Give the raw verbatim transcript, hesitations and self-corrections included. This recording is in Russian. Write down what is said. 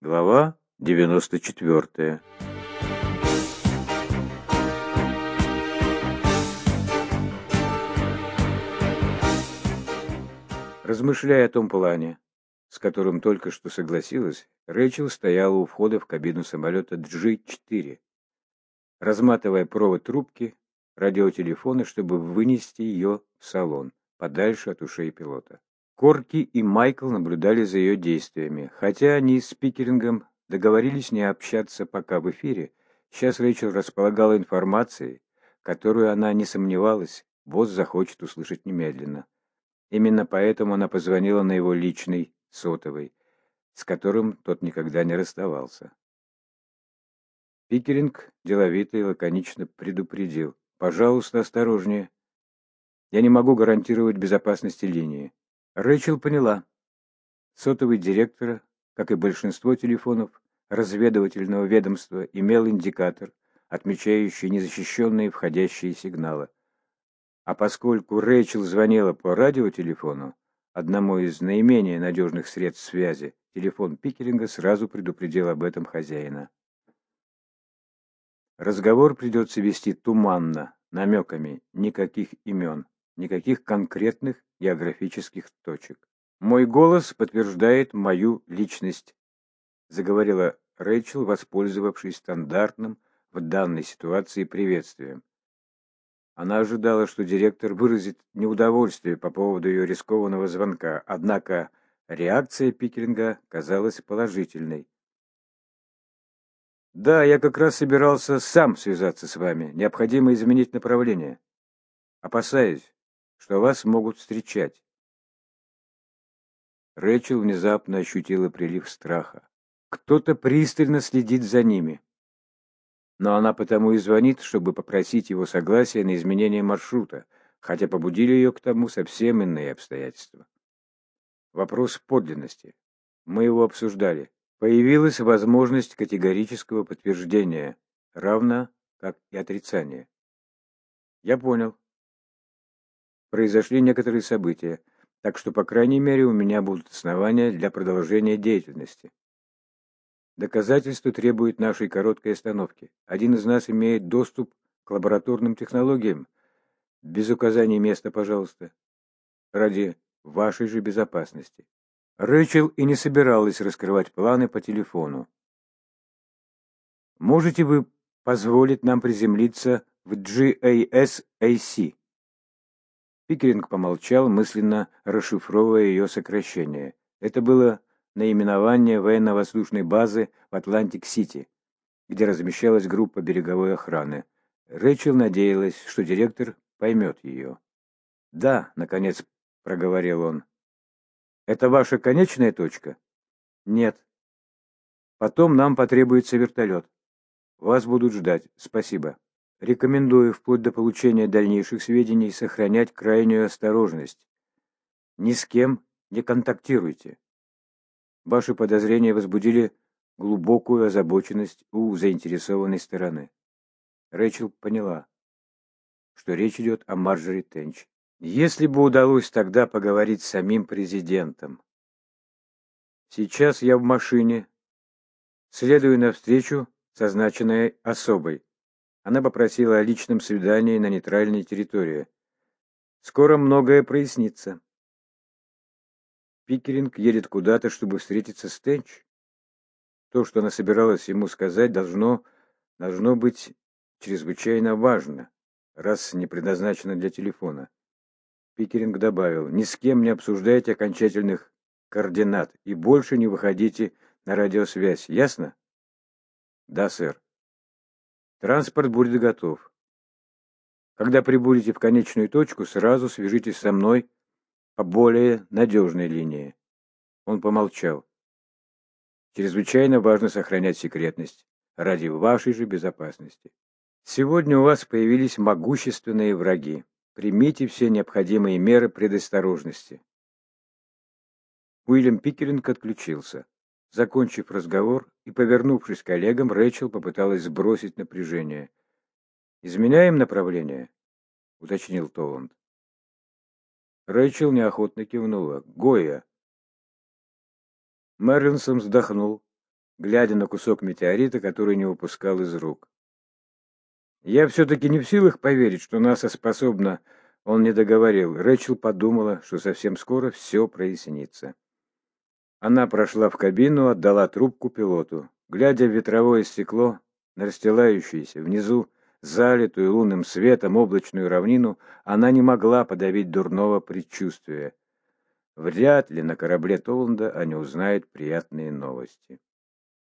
Глава девяносто четвертая. Размышляя о том плане, с которым только что согласилась, Рэйчел стояла у входа в кабину самолета джи четыре, разматывая провод трубки радиотелефона, чтобы вынести ее в салон, подальше от ушей пилота. Корки и Майкл наблюдали за ее действиями. Хотя они с Пикерингом договорились не общаться пока в эфире, сейчас Рэйчел располагала информацией, которую она не сомневалась, босс захочет услышать немедленно. Именно поэтому она позвонила на его личный сотовый, с которым тот никогда не расставался. Пикеринг деловито и лаконично предупредил: «Пожалуйста, осторожнее. Я не могу гарантировать безопасность линии». Рэйчел поняла. Сотовый директора, как и большинство телефонов разведывательного ведомства, имел индикатор, отмечающий незащищенные входящие сигналы. А поскольку Рэйчел звонила по радиотелефону, одному из наименее надежных средств связи, телефон Пикеринга сразу предупредил об этом хозяина. Разговор придется вести туманно, намеками, никаких имен, никаких конкретных географических точек. «Мой голос подтверждает мою личность», — заговорила Рэйчел, воспользовавшись стандартным в данной ситуации приветствием. Она ожидала, что директор выразит неудовольствие по поводу ее рискованного звонка, однако реакция Пикеринга казалась положительной. «Да, я как раз собирался сам связаться с вами. Необходимо изменить направление. Опасаюсь, что вас могут встречать». Рэйчел внезапно ощутила прилив страха. Кто-то пристально следит за ними. Но она потому и звонит, чтобы попросить его согласия на изменение маршрута, хотя побудили ее к тому совсем иные обстоятельства. Вопрос подлинности. Мы его обсуждали. Появилась возможность категорического подтверждения, равно как и отрицания. Я понял. Произошли некоторые события, так что, по крайней мере, у меня будут основания для продолжения деятельности. Доказательства требуют нашей короткой остановки. Один из нас имеет доступ к лабораторным технологиям. Без указания места, пожалуйста. Ради вашей же безопасности. Рэйчел и не собиралась раскрывать планы по телефону. Можете вы позволить нам приземлиться в джи эй эс эй си? Пикеринг помолчал, мысленно расшифровывая ее сокращение. Это было наименование военно-воздушной базы в Атлантик-Сити, где размещалась группа береговой охраны. Рэйчел надеялась, что директор поймет ее. «Да», — наконец проговорил он. «Это ваша конечная точка?» «Нет. Потом нам потребуется вертолет. Вас будут ждать. Спасибо. Рекомендую вплоть до получения дальнейших сведений сохранять крайнюю осторожность. Ни с кем не контактируйте. Ваши подозрения возбудили глубокую озабоченность у заинтересованной стороны». Рэйчел поняла, что речь идет о Марджори Тенч. Если бы удалось тогда поговорить с самим президентом. Сейчас я в машине, следую навстречу с означенной особой. Она попросила о личном свидании на нейтральной территории. Скоро многое прояснится. Пикеринг едет куда-то, чтобы встретиться с Тенч. То, что она собиралась ему сказать, должно, должно быть чрезвычайно важно, раз не предназначено для телефона. Пикеринг добавил: «Ни с кем не обсуждайте окончательных координат и больше не выходите на радиосвязь. Ясно?» «Да, сэр». «Транспорт будет готов. Когда прибудете в конечную точку, сразу свяжитесь со мной по более надежной линии». Он помолчал. «Чрезвычайно важно сохранять секретность ради вашей же безопасности. Сегодня у вас появились могущественные враги. Примите все необходимые меры предосторожности». Уильям Пикеринг отключился. Закончив разговор и повернувшись к коллегам, Рэйчел попыталась сбросить напряжение. «Изменяем направление?» — уточнил Толланд. Рэйчел неохотно кивнула. «Гойя». Мерлинсон вздохнул, глядя на кусок метеорита, который не выпускал из рук. «Я все-таки не в силах поверить, что НАСА способна...» Он не договорил. Рэчел подумала, что совсем скоро все прояснится. Она прошла в кабину, отдала трубку пилоту. Глядя в ветровое стекло, на расстилающуюся внизу, залитую лунным светом облачную равнину, она не могла подавить дурного предчувствия. Вряд ли на корабле Толланда они узнают приятные новости.